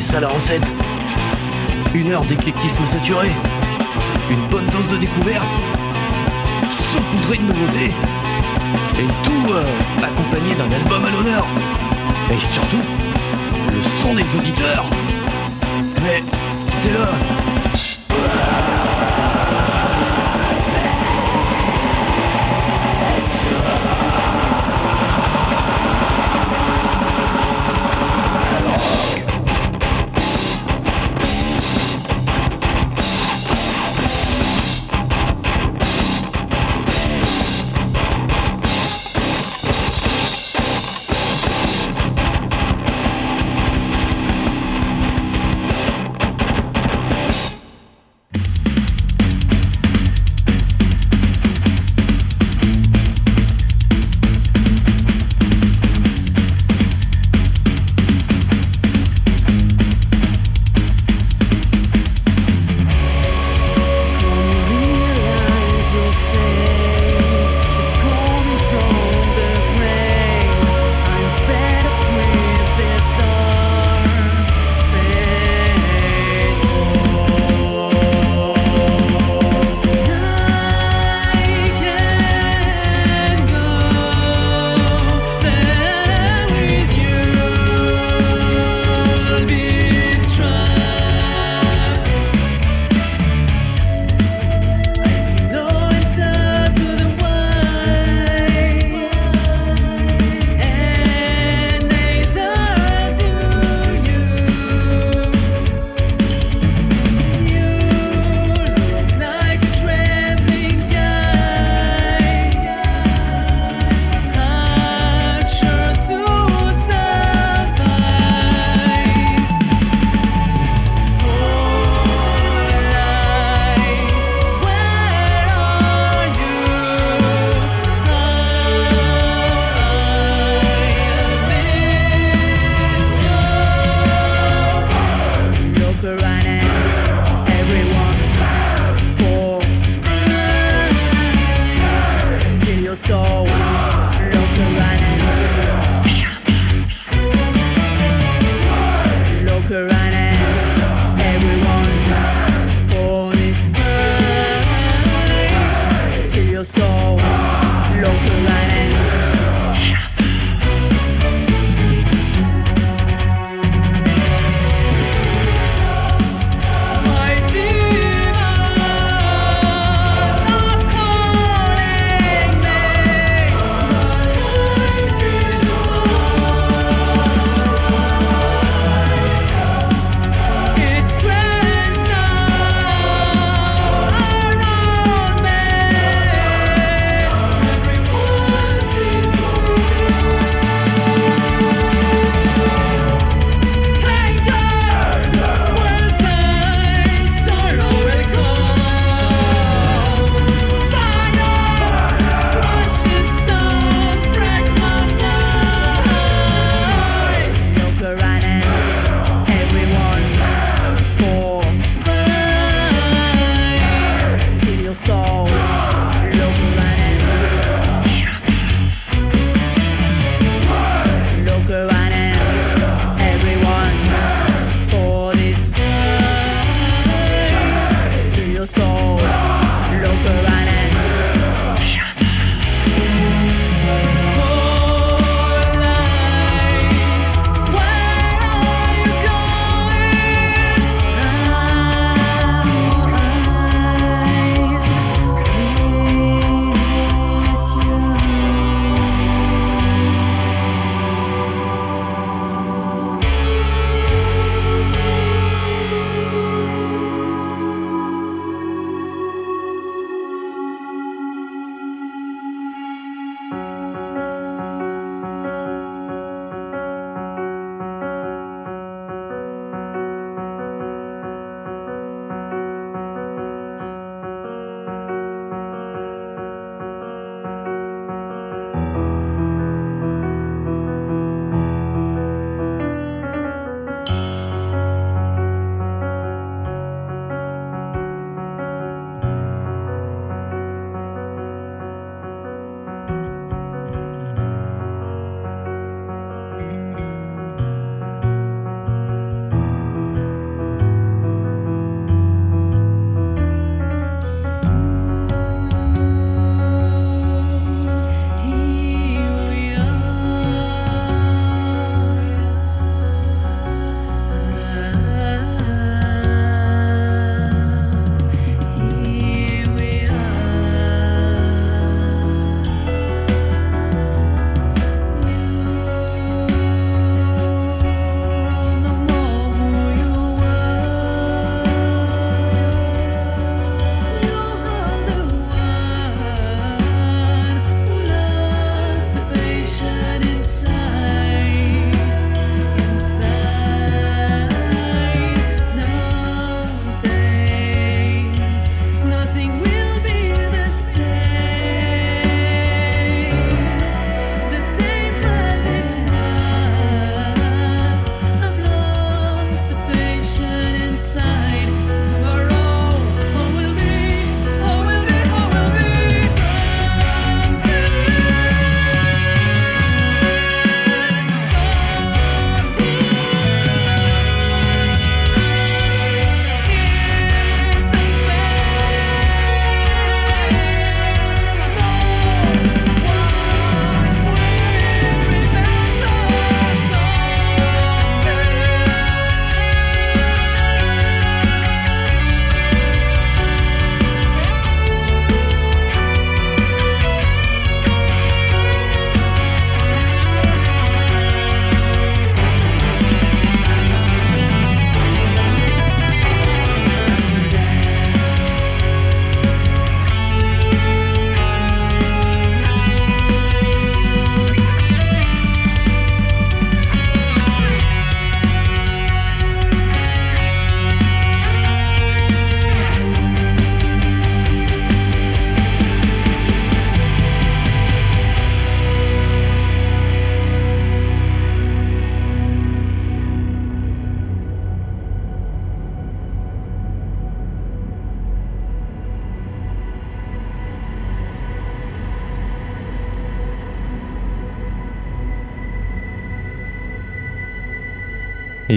ça la recette. 1 heure d'éclectisme saturé, une bonne dose de découverte, saupoudrée de nouveautés, et le tout accompagné d'un album à l'honneur. Et surtout, le son des auditeurs. Mais c'est là.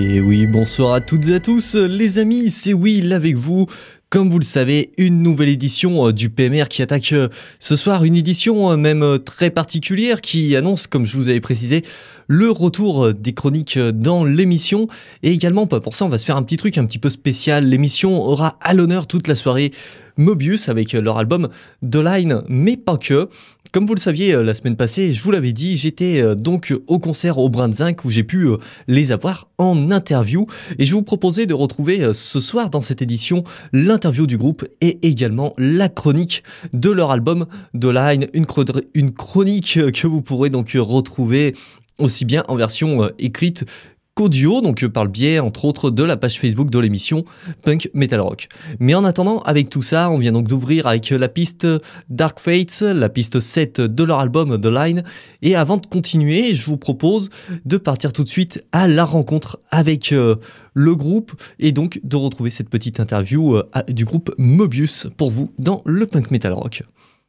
Et oui, bonsoir à toutes et à tous, les amis, c'est Will avec vous. Comme vous le savez, une nouvelle édition du PMR qui attaque ce soir, une édition même très particulière qui annonce, comme je vous avais précisé, le retour des chroniques dans l'émission. Et également, pour ça, on va se faire un petit truc un petit peu spécial. L'émission aura à l'honneur toute la soirée Mobius avec leur album The Line, mais pas que. Comme vous le saviez la semaine passée, je vous l'avais dit, j'étais donc au concert au Brin de Zinc où j'ai pu les avoir en interview. Et je vous proposais de retrouver ce soir dans cette édition l'interview du groupe et également la chronique de leur album The Line, une chronique que vous pourrez donc retrouver aussi bien en version écrite qu'audio, donc par le biais entre autres de la page Facebook de l'émission Punk Metal Rock. Mais en attendant, avec tout ça, on vient donc d'ouvrir avec la piste Dark Fates, la piste 7 de leur album The Line. Et avant de continuer, je vous propose de partir tout de suite à la rencontre avec le groupe et donc de retrouver cette petite interview du groupe Mobius pour vous dans le Punk Metal Rock.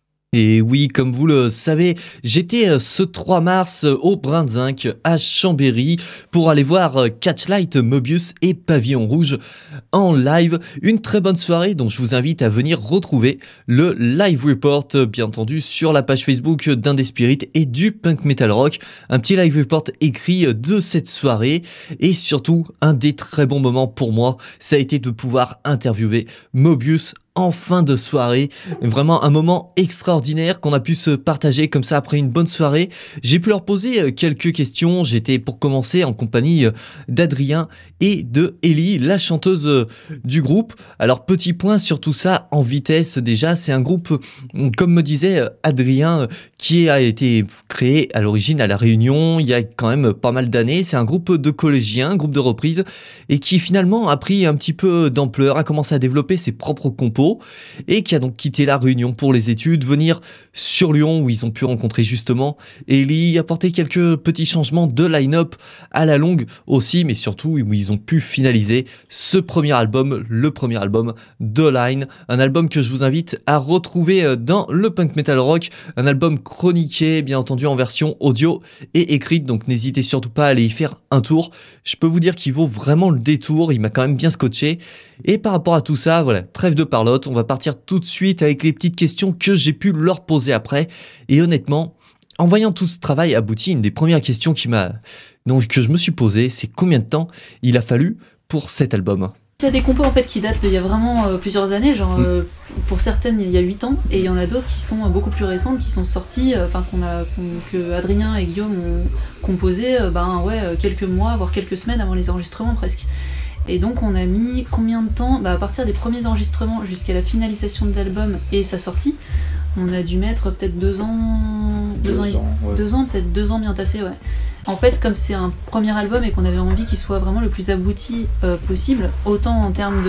Et oui, comme vous le savez, j'étais ce 3 mars au Brin de Zinc à Chambéry pour aller voir Catchlight, Mobius et Pavillon Rouge en live. Une très bonne soirée dont je vous invite à venir retrouver le live report, bien entendu, sur la page Facebook d'Indespirit et du Punk Metal Rock. Un petit live report écrit de cette soirée et surtout un des très bons moments pour moi, ça a été de pouvoir interviewer Mobius en fin de soirée. Vraiment un moment extraordinaire qu'on a pu se partager comme ça après une bonne soirée. J'ai pu leur poser quelques questions. J'étais pour commencer en compagnie d'Adrien et de Ellie, la chanteuse du groupe. Alors petit point sur tout ça en vitesse déjà, c'est un groupe, comme me disait Adrien, qui a été créé à l'origine à La Réunion il y a quand même pas mal d'années. C'est un groupe de collégiens, un groupe de reprise et qui finalement a pris un petit peu d'ampleur, a commencé à développer ses propres compos et qui a donc quitté La Réunion pour les études, venir sur Lyon où ils ont pu rencontrer justement Ellie, apporter quelques petits changements de line-up à la longue aussi, mais surtout où ils ont pu finaliser ce premier album, le premier album The Line, un album que je vous invite à retrouver dans le Punk Metal Rock, un album chroniqué bien entendu en version audio et écrite, donc n'hésitez surtout pas à aller y faire un tour. Je peux vous dire qu'il vaut vraiment le détour, il m'a quand même bien scotché. Et par rapport à tout ça, voilà, trêve de parlotte, on va partir tout de suite avec les petites questions que j'ai pu leur poser après. Et honnêtement, en voyant tout ce travail abouti, une des premières questions que je me suis posée, c'est combien de temps il a fallu pour cet album ? Il y a des compos en fait qui datent d'il y a vraiment plusieurs années, genre pour certaines il y a 8 ans, et il y en a d'autres qui sont beaucoup plus récentes, qui sont sorties, que Adrien et Guillaume ont composé quelques mois, voire quelques semaines avant les enregistrements presque. Et donc on a mis combien de temps ? À partir des premiers enregistrements jusqu'à la finalisation de l'album et sa sortie, on a dû mettre peut-être 2 ans, 2 ans, peut-être 2 ans bien tassés, ouais. En fait, comme c'est un premier album et qu'on avait envie qu'il soit vraiment le plus abouti possible, autant en termes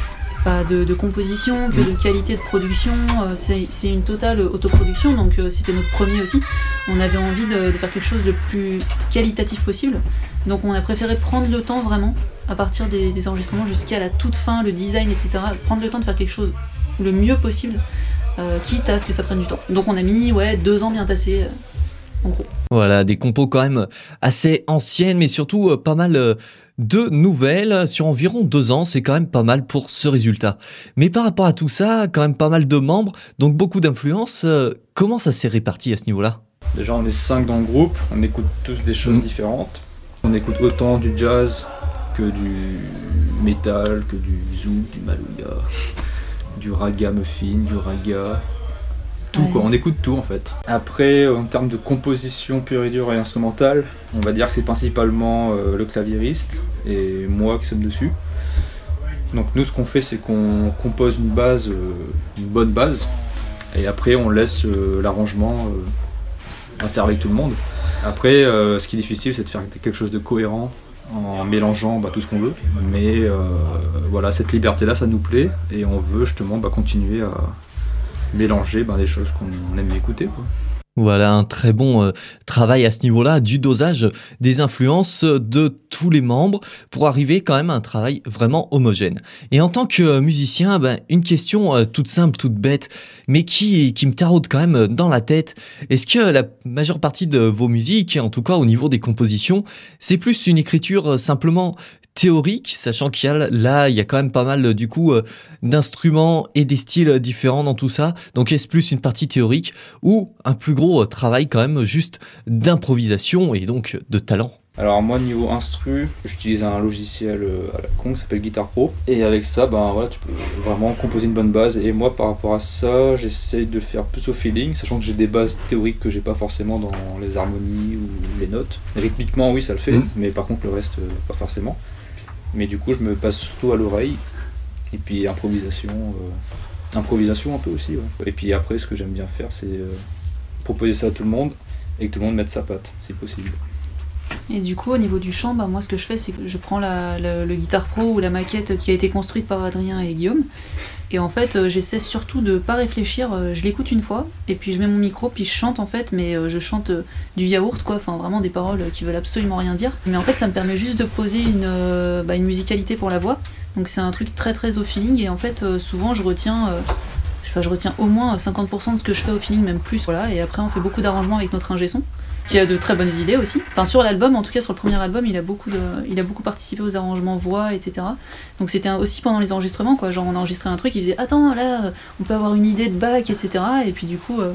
de composition que de qualité de production, c'est une totale autoproduction, donc c'était notre premier aussi. On avait envie de faire quelque chose le plus qualitatif possible, donc on a préféré prendre le temps vraiment, à partir des enregistrements jusqu'à la toute fin, le design, etc., prendre le temps de faire quelque chose le mieux possible, quitte à ce que ça prenne du temps. Donc on a mis 2 ans bien tassés, en gros. Voilà, des compos quand même assez anciennes, mais surtout pas mal de nouvelles sur environ 2 ans, c'est quand même pas mal pour ce résultat. Mais par rapport à tout ça, quand même pas mal de membres, donc beaucoup d'influences, comment ça s'est réparti à ce niveau-là ? Déjà on est 5 dans le groupe, on écoute tous des choses différentes. On écoute autant du jazz que du metal, que du zouk, du malouya, du ragamuffin, du raga... Tout quoi, on écoute tout en fait. Après, en termes de composition pure et dure et instrumentale, on va dire que c'est principalement le claviériste et moi qui sommes dessus. Donc nous, ce qu'on fait, c'est qu'on compose une bonne base, et après on laisse l'arrangement à faire avec tout le monde. Après, ce qui est difficile, c'est de faire quelque chose de cohérent en mélangeant tout ce qu'on veut. Mais voilà, cette liberté-là, ça nous plaît, et on veut justement continuer à mélanger des choses qu'on aime écouter, quoi. Voilà, un très bon travail à ce niveau-là, du dosage des influences de tous les membres pour arriver quand même à un travail vraiment homogène. Et en tant que musicien, une question toute simple, toute bête, mais qui me taraude quand même dans la tête. Est-ce que la majeure partie de vos musiques, en tout cas au niveau des compositions, c'est plus une écriture simplement théorique, sachant qu'il y a là, il y a quand même pas mal du coup d'instruments et des styles différents dans tout ça. Donc est-ce plus une partie théorique ou un plus gros travail quand même juste d'improvisation et donc de talent? Alors moi niveau instru, j'utilise un logiciel à la con qui s'appelle Guitar Pro et avec ça voilà, tu peux vraiment composer une bonne base et moi par rapport à ça j'essaye de faire plus au feeling, sachant que j'ai des bases théoriques que j'ai pas forcément dans les harmonies ou les notes. Rythmiquement oui ça le fait, mais par contre le reste pas forcément. Mais du coup je me passe surtout à l'oreille et puis improvisation un peu aussi. Ouais. Et puis après ce que j'aime bien faire c'est proposer ça à tout le monde et que tout le monde mette sa patte si possible. Et du coup, au niveau du chant, moi ce que je fais, c'est que je prends le Guitar Pro ou la maquette qui a été construite par Adrien et Guillaume. Et en fait, j'essaie surtout de pas réfléchir. Je l'écoute une fois, et puis je mets mon micro, puis je chante en fait, mais je chante du yaourt, quoi. Enfin, vraiment des paroles qui veulent absolument rien dire. Mais en fait, ça me permet juste de poser une musicalité pour la voix. Donc c'est un truc très très au feeling. Et en fait, souvent, je retiens au moins 50% de ce que je fais au feeling, même plus. Voilà. Et après, on fait beaucoup d'arrangements avec notre ingé son, qui a de très bonnes idées aussi. Enfin, sur l'album, en tout cas sur le premier album, il a beaucoup participé aux arrangements voix, etc. Donc c'était aussi pendant les enregistrements, quoi. Genre on enregistrait un truc, il faisait attends là, on peut avoir une idée de bac, etc. Et puis du coup,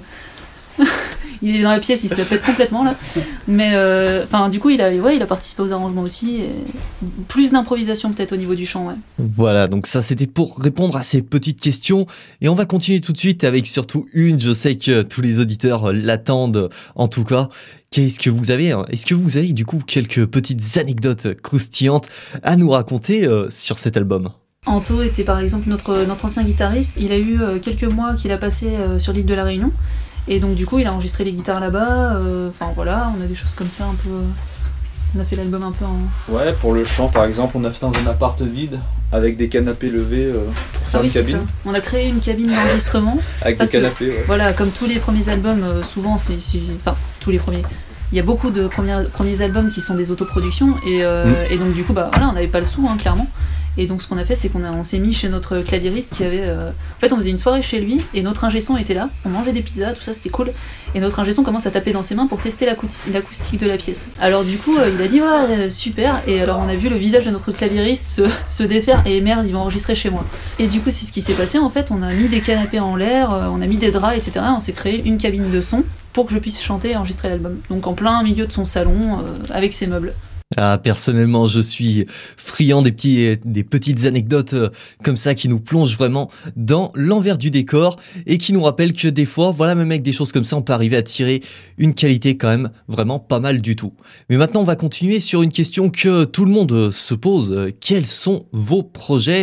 il est dans la pièce, il se la pète complètement là. Mais du coup, il a participé aux arrangements aussi. Et plus d'improvisation peut-être au niveau du chant, ouais. Voilà, donc ça c'était pour répondre à ces petites questions. Et on va continuer tout de suite avec surtout une, je sais que tous les auditeurs l'attendent en tout cas. Qu'est-ce que vous avez Est-ce que vous avez du coup quelques petites anecdotes croustillantes à nous raconter sur cet album? Anto était par exemple notre ancien guitariste. Il a eu quelques mois qu'il a passé sur l'île de la Réunion. Et donc du coup il a enregistré les guitares là-bas. Voilà, on a des choses comme ça un peu... On a fait l'album un peu en... Ouais, pour le chant par exemple, on a fait dans un appart vide avec des canapés levés pour faire une cabine. Ça. On a créé une cabine d'enregistrement. Avec des canapés, ouais. Voilà, comme tous les premiers albums, souvent enfin tous les premiers. Il y a beaucoup de premiers albums qui sont des autoproductions et donc du coup on n'avait pas le sou clairement. Et donc ce qu'on a fait, c'est qu'on s'est mis chez notre claviériste qui avait... En fait on faisait une soirée chez lui et notre ingé son était là, on mangeait des pizzas, tout ça c'était cool. Et notre ingé son commence à taper dans ses mains pour tester l'acoustique de la pièce. Alors du coup il a dit ouais super, et alors on a vu le visage de notre claviériste se défaire et merde il va enregistrer chez moi. Et du coup c'est ce qui s'est passé en fait, on a mis des canapés en l'air, on a mis des draps etc. On s'est créé une cabine de son pour que je puisse chanter et enregistrer l'album. Donc en plein milieu de son salon avec ses meubles. Ah, personnellement, je suis friand des petites anecdotes comme ça qui nous plongent vraiment dans l'envers du décor et qui nous rappellent que des fois, voilà, même avec des choses comme ça, on peut arriver à tirer une qualité quand même vraiment pas mal du tout. Mais maintenant, on va continuer sur une question que tout le monde se pose. Quels sont vos projets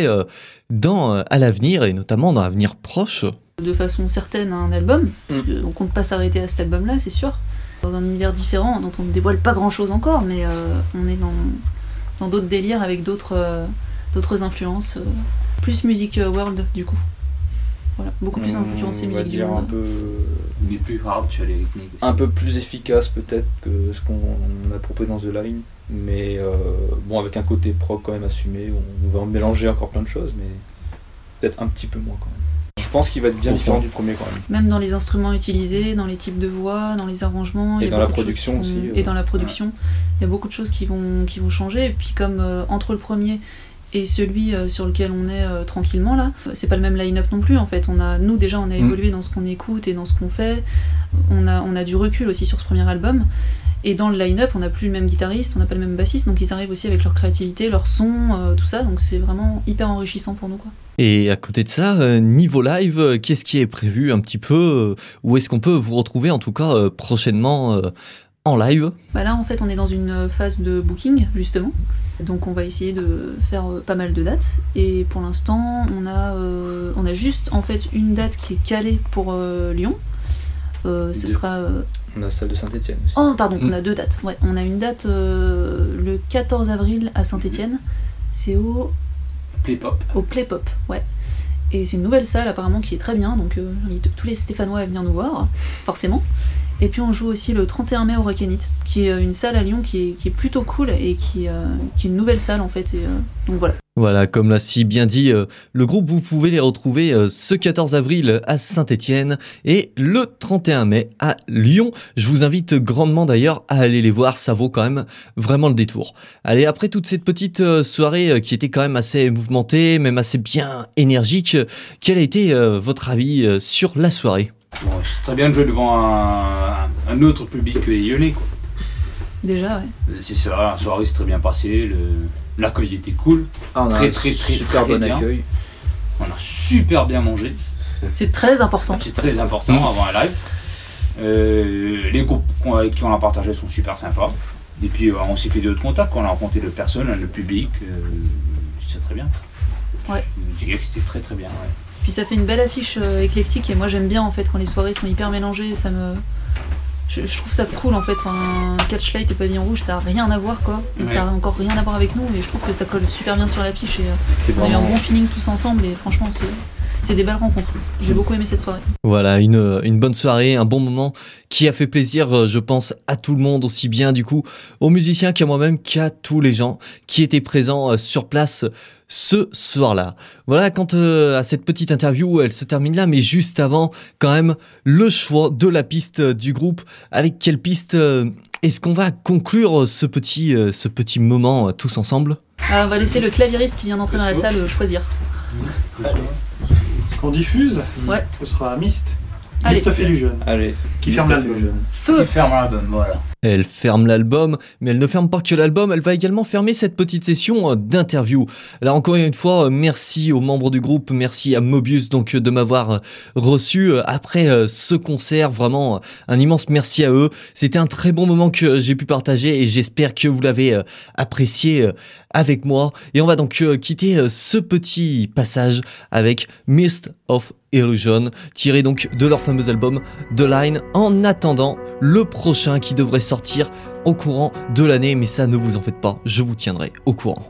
à l'avenir et notamment dans l'avenir proche ? De façon certaine un album, parce qu'on compte pas s'arrêter à cet album-là, c'est sûr. Dans un univers différent dont on ne dévoile pas grand chose encore, mais on est dans d'autres délires avec d'autres influences, plus musique world du coup. Voilà, beaucoup plus influencé musique du monde. Mais plus hard sur les rythmiques. Un peu plus efficace peut-être que ce qu'on a proposé dans The Line, mais avec un côté prog quand même assumé. On va mélanger encore plein de choses, mais peut-être un petit peu moins quand même. Je pense qu'il va être bien différent du premier quand même. Même dans les instruments utilisés, dans les types de voix, dans les arrangements. Et dans la production aussi. Et dans la production, il y a beaucoup de choses qui vont changer. Et puis comme entre le premier et celui sur lequel on est tranquillement là, c'est pas le même line-up non plus en fait. On a évolué dans ce qu'on écoute et dans ce qu'on fait. On a du recul aussi sur ce premier album. Et dans le line-up, on n'a plus le même guitariste, on n'a pas le même bassiste, donc ils arrivent aussi avec leur créativité, leur son, tout ça, donc c'est vraiment hyper enrichissant pour nous, quoi. Et à côté de ça, niveau live, qu'est-ce qui est prévu un petit peu ? Où est-ce qu'on peut vous retrouver en tout cas prochainement en live ? Là en fait on est dans une phase de booking justement, donc on va essayer de faire pas mal de dates, et pour l'instant on a juste en fait une date qui est calée pour Lyon. Ce sera... On a celle de Saint-Étienne aussi. Oh pardon, on a deux dates. Ouais, on a une date le 14 avril à Saint-Étienne. C'est au Playpop. Au Playpop, ouais. Et c'est une nouvelle salle apparemment qui est très bien, donc j'invite tous les Stéphanois à venir nous voir, forcément. Et puis on joue aussi le 31 mai au Rock&It, qui est une salle à Lyon qui est plutôt cool et qui est une nouvelle salle en fait. Et, donc voilà. Voilà, comme l'a si bien dit le groupe, vous pouvez les retrouver ce 14 avril à Saint-Étienne et le 31 mai à Lyon. Je vous invite grandement d'ailleurs à aller les voir, ça vaut quand même vraiment le détour. Allez, après toute cette petite soirée qui était quand même assez mouvementée, même assez bien énergique, quel a été votre avis sur la soirée ? Bon, c'est très bien de jouer devant un autre public que les Lyonnais, quoi. Déjà, ouais. C'est ça, la soirée s'est très bien passée, l'accueil était cool. On a Très, un très, très, super très bon bien. accueil. On a super bien mangé, C'est très important. c'est très important avant un live. Les groupes avec qui on a partagé sont super sympas. Et puis on s'est fait d'autres contacts, on a rencontré d'autres personnes, le public, c'est très bien. Ouais. Je dirais que c'était très très bien. Ouais. Puis ça fait une belle affiche éclectique et moi j'aime bien en fait quand les soirées sont hyper mélangées, je trouve ça cool en fait. Enfin, Catchlight et Pavillon Rouge, ça a rien à voir quoi, et ça a encore rien à voir avec nous, et je trouve que ça colle super bien sur l'affiche, et on a eu un bon feeling tous ensemble, et franchement c'est des belles rencontres. J'ai beaucoup aimé cette soirée. Voilà, une bonne soirée, un bon moment qui a fait plaisir, je pense, à tout le monde, aussi bien du coup aux musiciens qu'à moi-même, qu'à tous les gens qui étaient présents sur place ce soir-là. Voilà, quant à cette petite interview, elle se termine là, mais juste avant, quand même, le choix de la piste du groupe. Avec quelle piste est-ce qu'on va conclure ce petit moment tous ensemble ? On va laisser le claviériste qui vient d'entrer dans la salle choisir. Ce qu'on diffuse, Ouais. ce sera Mist. Allez. Mist of Illusion. Allez, Qui ferme l'album. Feu. Qui ferme l'album, voilà. Elle ferme l'album, mais elle ne ferme pas que l'album, elle va également fermer cette petite session d'interview. Alors encore une fois, merci aux membres du groupe, merci à Mobius donc de m'avoir reçu après ce concert, vraiment un immense merci à eux. C'était un très bon moment que j'ai pu partager et j'espère que vous l'avez apprécié avec moi. Et on va donc quitter ce petit passage avec Mist of Illusion, tiré donc de leur fameux album The Line, en attendant le prochain qui devrait sortir au courant de l'année, mais ça ne vous en faites pas, je vous tiendrai au courant.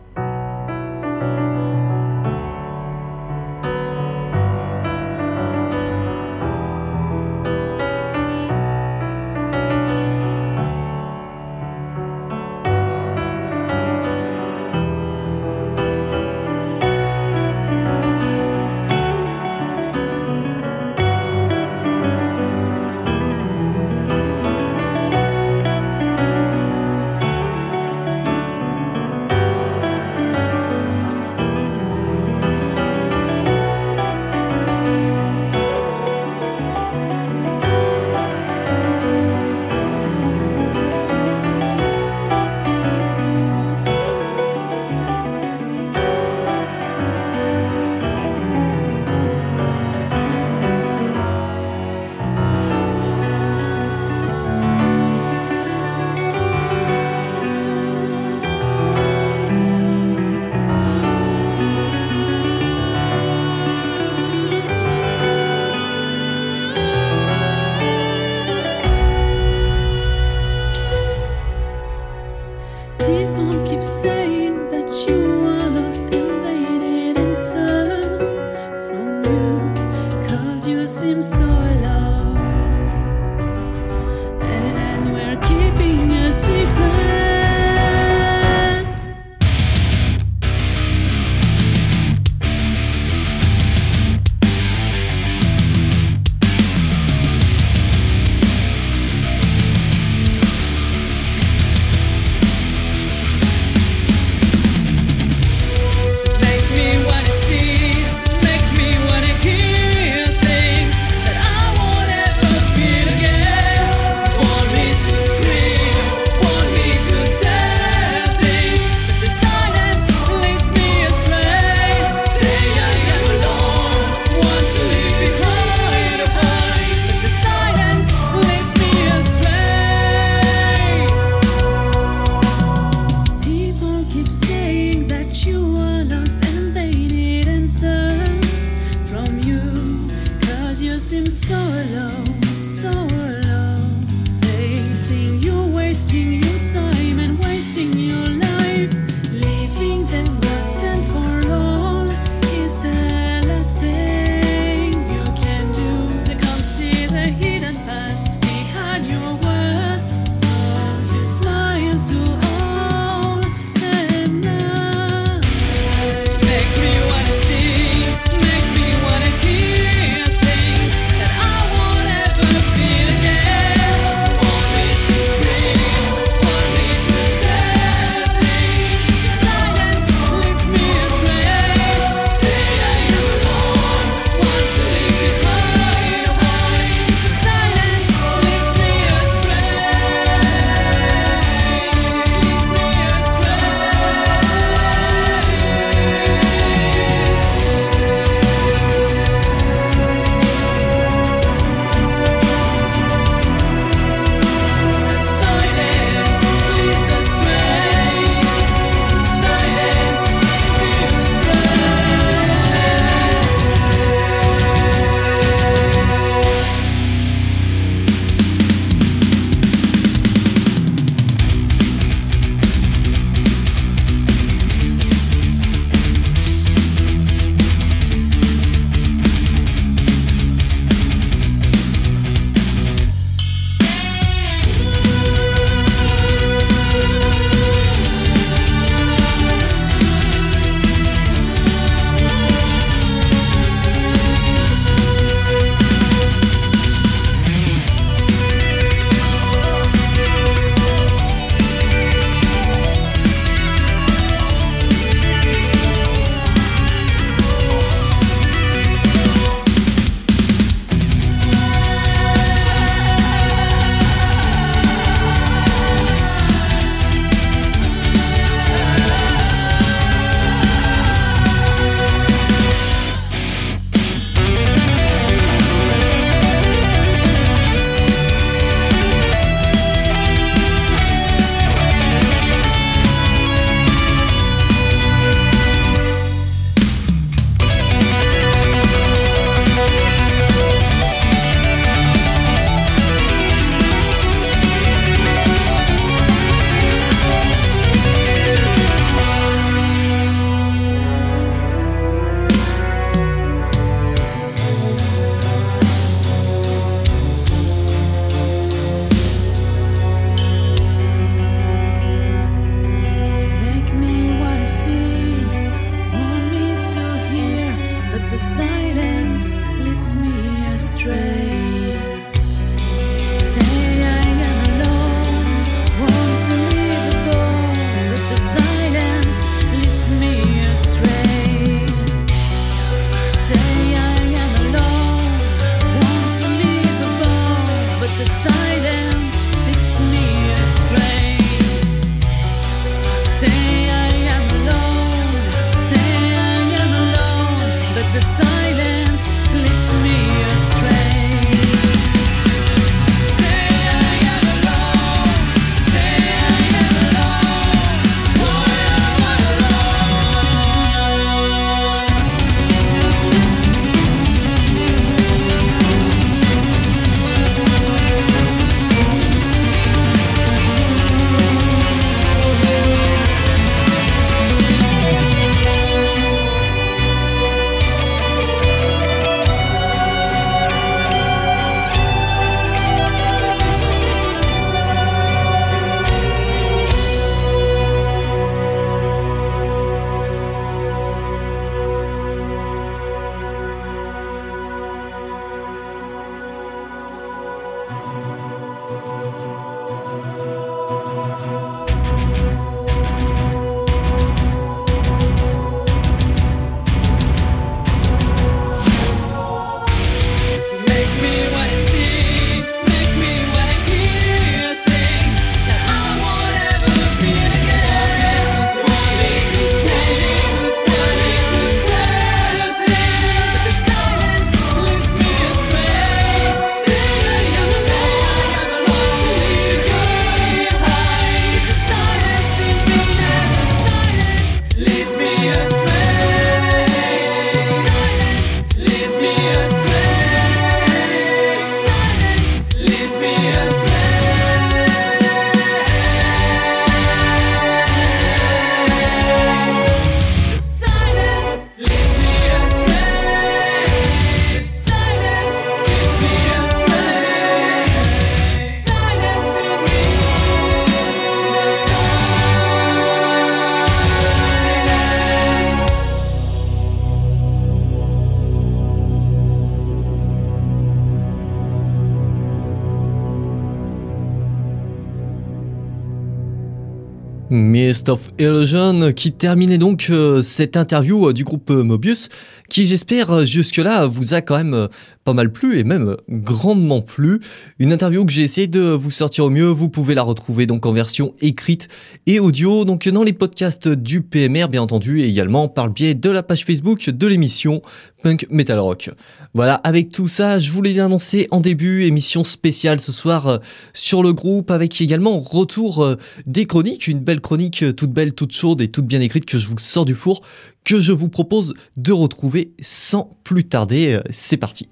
Mist of Illusion qui terminait donc cette interview du groupe Mobius qui j'espère jusque-là vous a quand même pas mal plu et même grandement plu. Une interview que j'ai essayé de vous sortir au mieux, vous pouvez la retrouver donc en version écrite et audio donc dans les podcasts du PMR bien entendu et également par le biais de la page Facebook de l'émission Punk Metal Rock. Voilà, avec tout ça, je voulais annoncer en début, émission spéciale ce soir sur le groupe avec également retour des chroniques, une belle chronique toute belle, toute chaude et toute bien écrite que je vous sors du four, que je vous propose de retrouver sans plus tarder. C'est parti.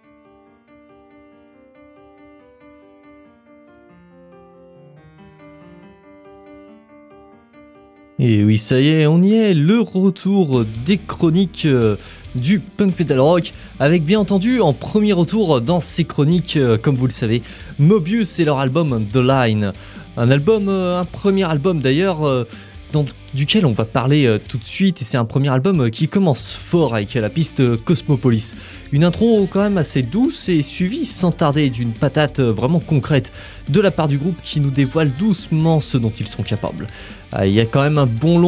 Et oui, ça y est, on y est, le retour des chroniques du Punk Metal Rock, avec bien entendu en premier retour dans ces chroniques, comme vous le savez, Mobius et leur album The Line. Un premier album d'ailleurs, duquel on va parler tout de suite, et c'est un premier album qui commence fort avec la piste Cosmopolis. Une intro quand même assez douce et suivie sans tarder d'une patate vraiment concrète de la part du groupe qui nous dévoile doucement ce dont ils sont capables. Il y a quand même un bon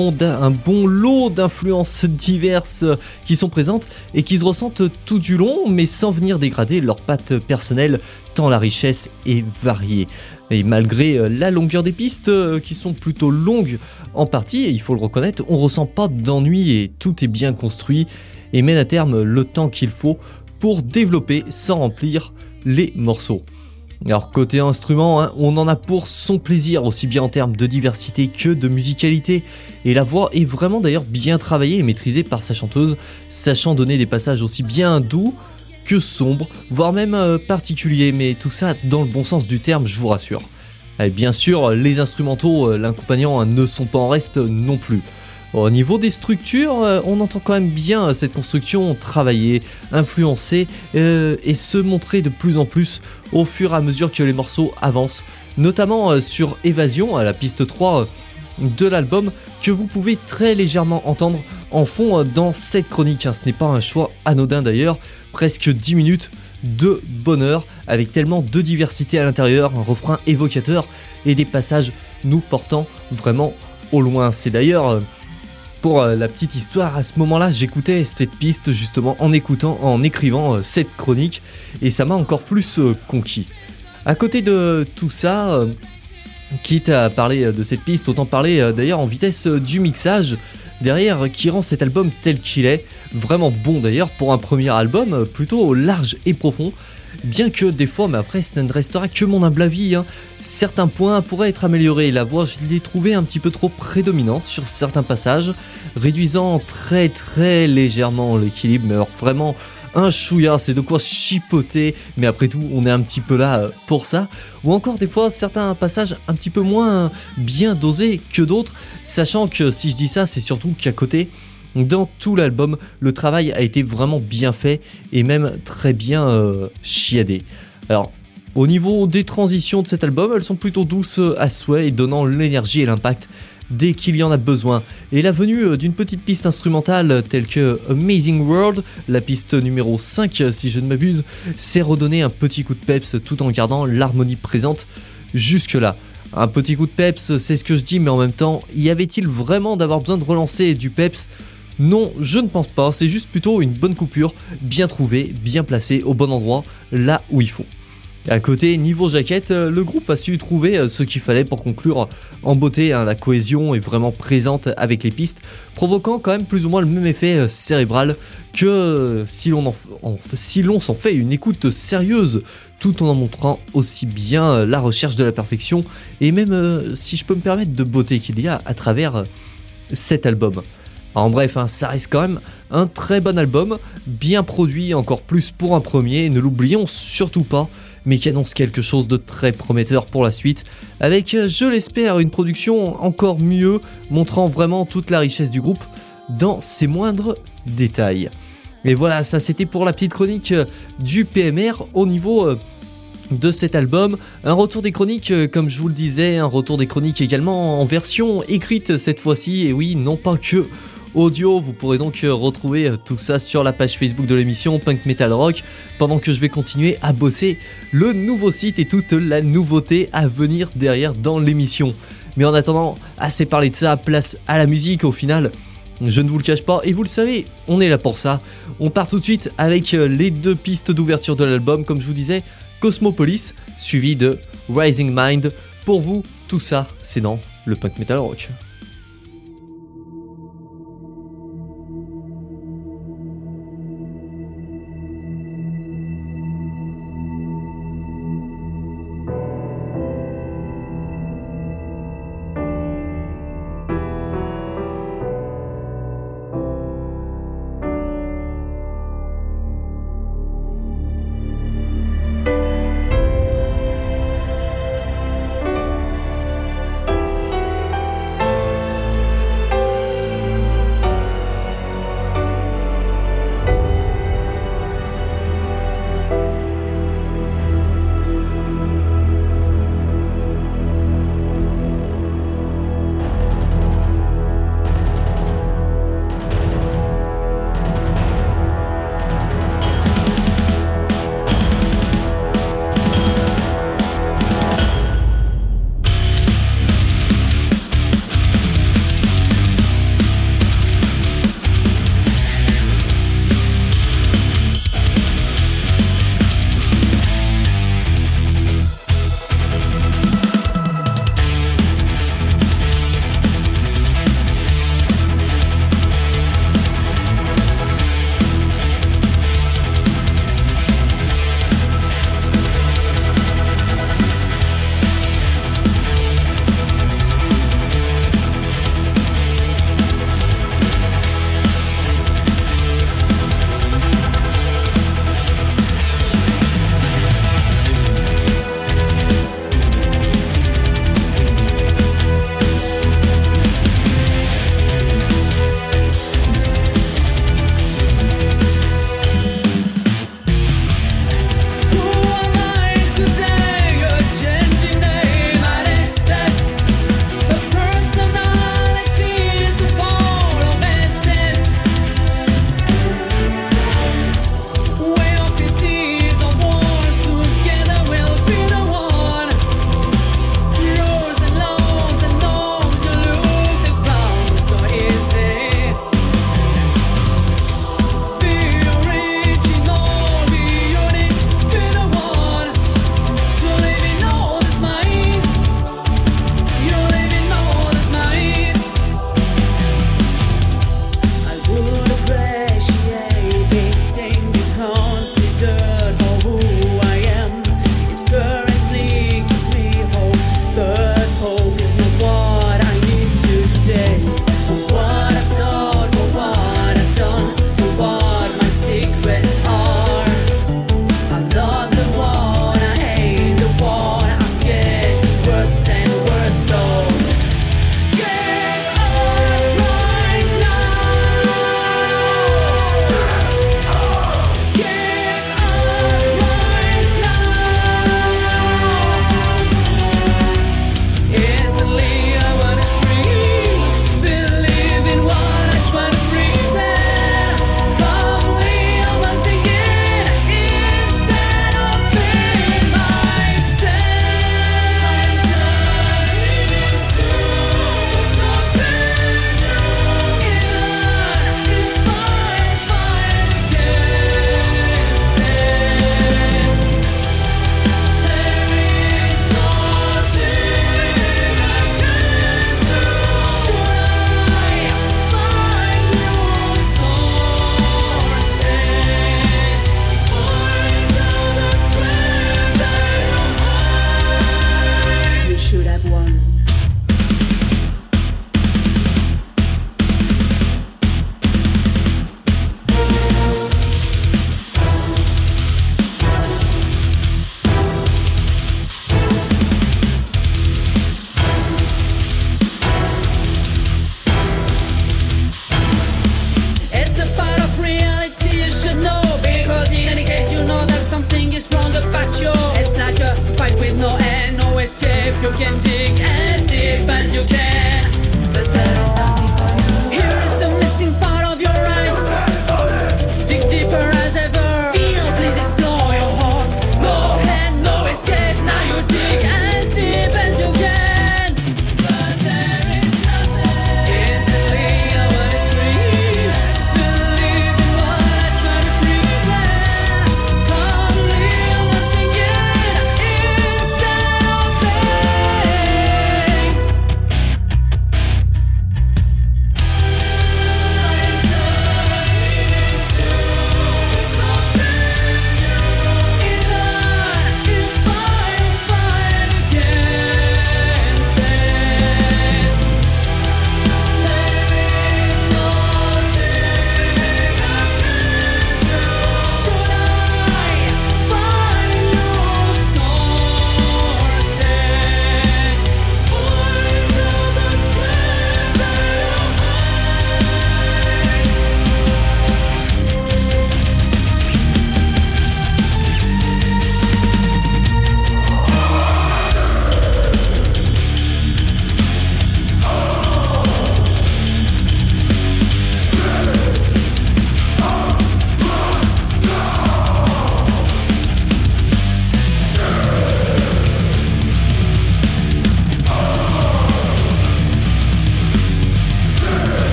lot d'influences diverses qui sont présentes et qui se ressentent tout du long, mais sans venir dégrader leur patte personnelle, tant la richesse est variée. Et malgré la longueur des pistes, qui sont plutôt longues en partie, et il faut le reconnaître, on ressent pas d'ennui et tout est bien construit et mène à terme le temps qu'il faut pour développer sans remplir les morceaux. Alors côté instrument, on en a pour son plaisir, aussi bien en termes de diversité que de musicalité, et la voix est vraiment d'ailleurs bien travaillée et maîtrisée par sa chanteuse, sachant donner des passages aussi bien doux que sombres, voire même particuliers, mais tout ça dans le bon sens du terme, je vous rassure. Et bien sûr, les instrumentaux l'accompagnant ne sont pas en reste non plus. Au niveau des structures, on entend quand même bien cette construction travaillée, influencée et se montrer de plus en plus au fur et à mesure que les morceaux avancent, notamment sur Évasion, à la piste 3 de l'album, que vous pouvez très légèrement entendre en fond dans cette chronique. Ce n'est pas un choix anodin d'ailleurs, presque 10 minutes de bonheur, avec tellement de diversité à l'intérieur, un refrain évocateur et des passages nous portant vraiment au loin. C'est d'ailleurs... Pour la petite histoire, à ce moment-là, j'écoutais cette piste justement en écrivant cette chronique, et ça m'a encore plus conquis. À côté de tout ça, quitte à parler de cette piste, autant parler d'ailleurs en vitesse du mixage derrière qui rend cet album tel qu'il est, vraiment bon d'ailleurs pour un premier album, plutôt large et profond. Bien que des fois, mais après ça ne restera que mon humble avis, certains points pourraient être améliorés. La voix, je l'ai trouvée un petit peu trop prédominante sur certains passages, réduisant très très légèrement l'équilibre, mais alors vraiment un chouïa, c'est de quoi chipoter, mais après tout on est un petit peu là pour ça. Ou encore des fois certains passages un petit peu moins bien dosés que d'autres, sachant que si je dis ça, c'est surtout qu'à côté, dans tout l'album, le travail a été vraiment bien fait et même très bien chiadé. Alors, au niveau des transitions de cet album, elles sont plutôt douces à souhait et donnant l'énergie et l'impact dès qu'il y en a besoin. Et la venue d'une petite piste instrumentale telle que Amazing World, la piste numéro 5 si je ne m'abuse, c'est redonner un petit coup de peps tout en gardant l'harmonie présente jusque-là. Un petit coup de peps, c'est ce que je dis, mais en même temps, y avait-il vraiment d'avoir besoin de relancer du peps ? Non, je ne pense pas, c'est juste plutôt une bonne coupure, bien trouvée, bien placée, au bon endroit, là où il faut. À côté, niveau jaquette, le groupe a su trouver ce qu'il fallait pour conclure en beauté. La cohésion est vraiment présente avec les pistes, provoquant quand même plus ou moins le même effet cérébral que si l'on s'en fait une écoute sérieuse, tout en montrant aussi bien la recherche de la perfection et même, si je peux me permettre, de beauté qu'il y a à travers cet album. En bref, ça reste quand même un très bon album, bien produit encore plus pour un premier, ne l'oublions surtout pas, mais qui annonce quelque chose de très prometteur pour la suite, avec, je l'espère, une production encore mieux, montrant vraiment toute la richesse du groupe dans ses moindres détails. Et voilà, ça c'était pour la petite chronique du PMR au niveau de cet album. Un retour des chroniques, comme je vous le disais, un retour des chroniques également en version écrite cette fois-ci, et oui, non pas que audio. Vous pourrez donc retrouver tout ça sur la page Facebook de l'émission Punk Metal Rock, pendant que je vais continuer à bosser le nouveau site et toute la nouveauté à venir derrière dans l'émission. Mais en attendant, assez parlé de ça, place à la musique au final. Je ne vous le cache pas, et vous le savez, on est là pour ça. On part tout de suite avec les 2 pistes d'ouverture de l'album, comme je vous disais, Cosmopolis, suivi de Rising Mind. Pour vous, tout ça, c'est dans le punk metal rock.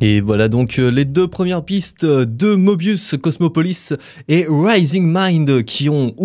Et voilà donc les deux premières pistes de Mobius, Cosmopolis et Rising Mind qui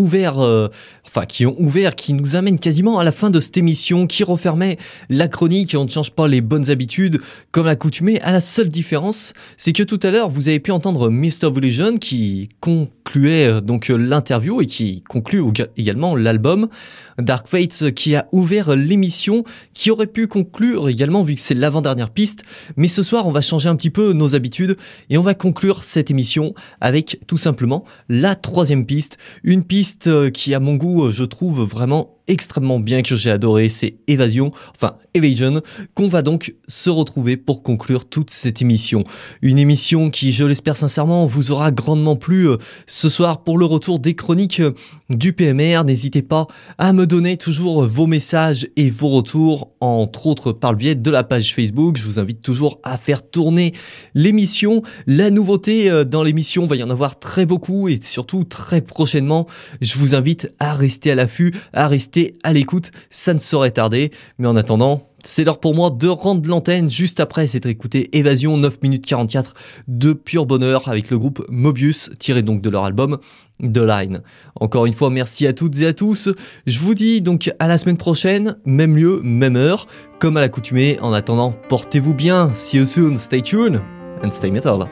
nous amènent quasiment à la fin de cette émission, qui refermait la chronique. Et on ne change pas les bonnes habitudes comme accoutumé, à la seule différence, c'est que tout à l'heure vous avez pu entendre Mr. Illusion qui concluait donc l'interview et qui conclut également l'album. Dark Fates qui a ouvert l'émission, qui aurait pu conclure également vu que c'est l'avant-dernière piste, mais ce soir on va changer un petit peu nos habitudes et on va conclure cette émission avec tout simplement la troisième piste, une piste qui à mon goût je trouve vraiment extrêmement bien, que j'ai adoré, c'est Evasion, qu'on va donc se retrouver pour conclure toute cette émission. Une émission qui, je l'espère sincèrement, vous aura grandement plu ce soir pour le retour des chroniques du PMR. N'hésitez pas à me donner toujours vos messages et vos retours, entre autres par le biais de la page Facebook. Je vous invite toujours à faire tourner l'émission. La nouveauté dans l'émission, va y en avoir très beaucoup et surtout très prochainement. Je vous invite à rester à l'affût, à rester à l'écoute, ça ne saurait tarder. Mais en attendant, c'est l'heure pour moi de rendre l'antenne. Juste après, c'est écouter Évasion, 9 minutes 44 de pur bonheur avec le groupe Mobius, tiré donc de leur album The Line. Encore une fois, merci à toutes et à tous. Je vous dis donc à la semaine prochaine, même lieu, même heure, comme à l'accoutumée. En attendant, portez-vous bien. See you soon, stay tuned and stay metal.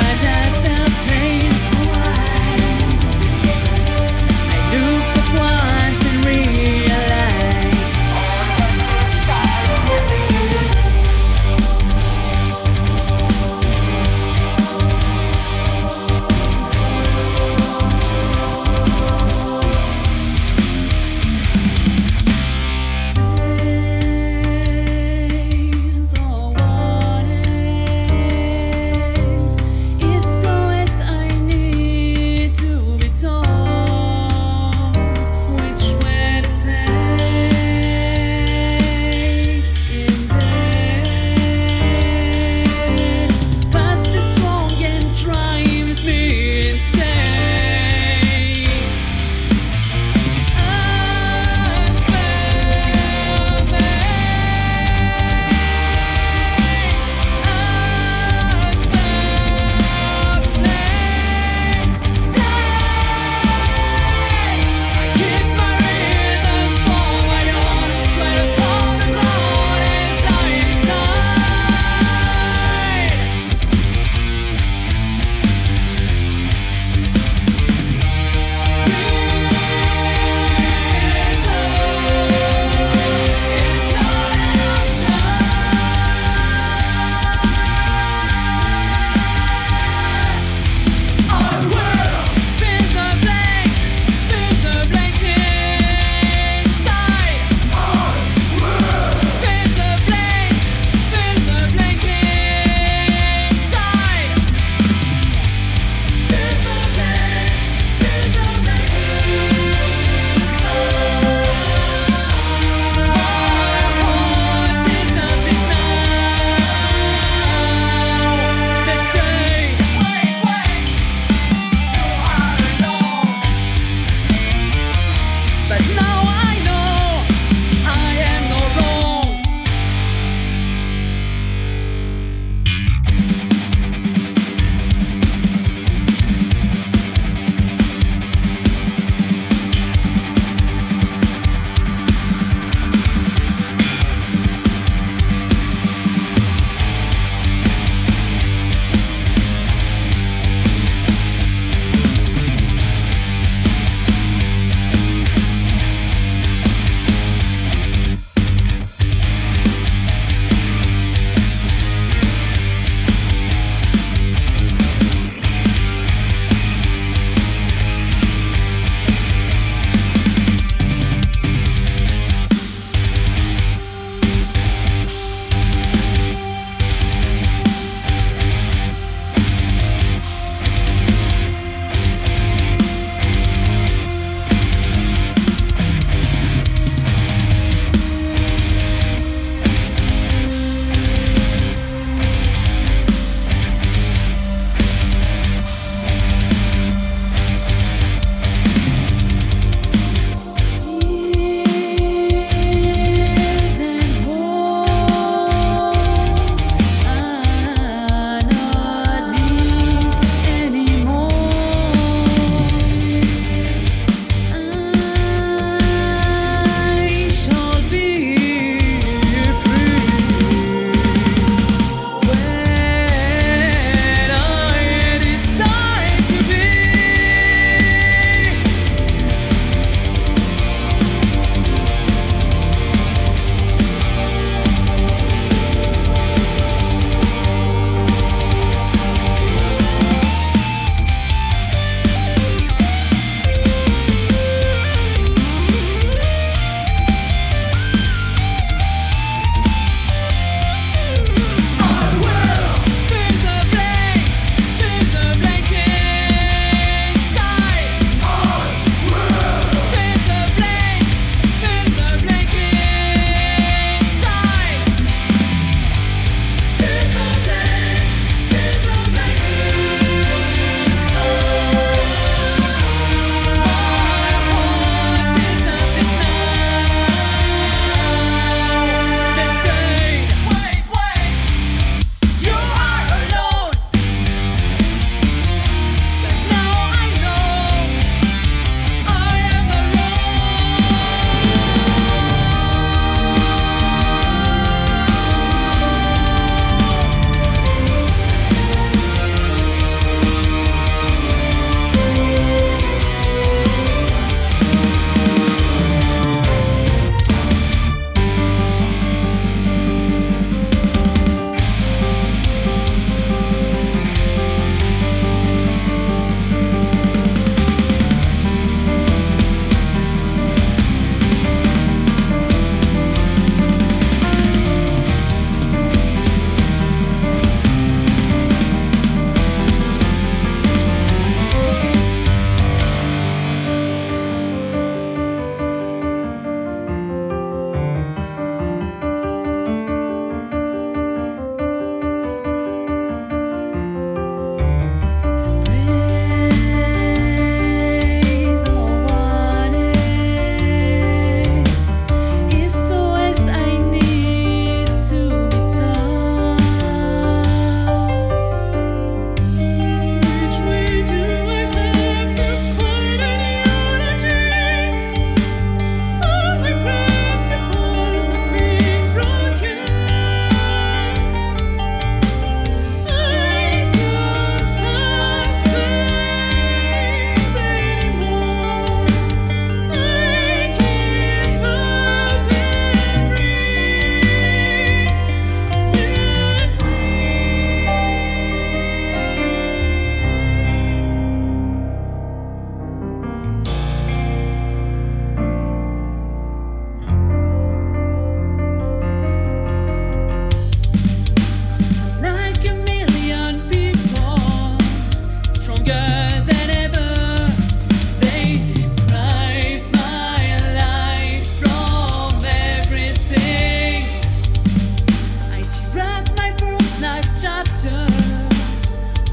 One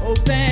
open.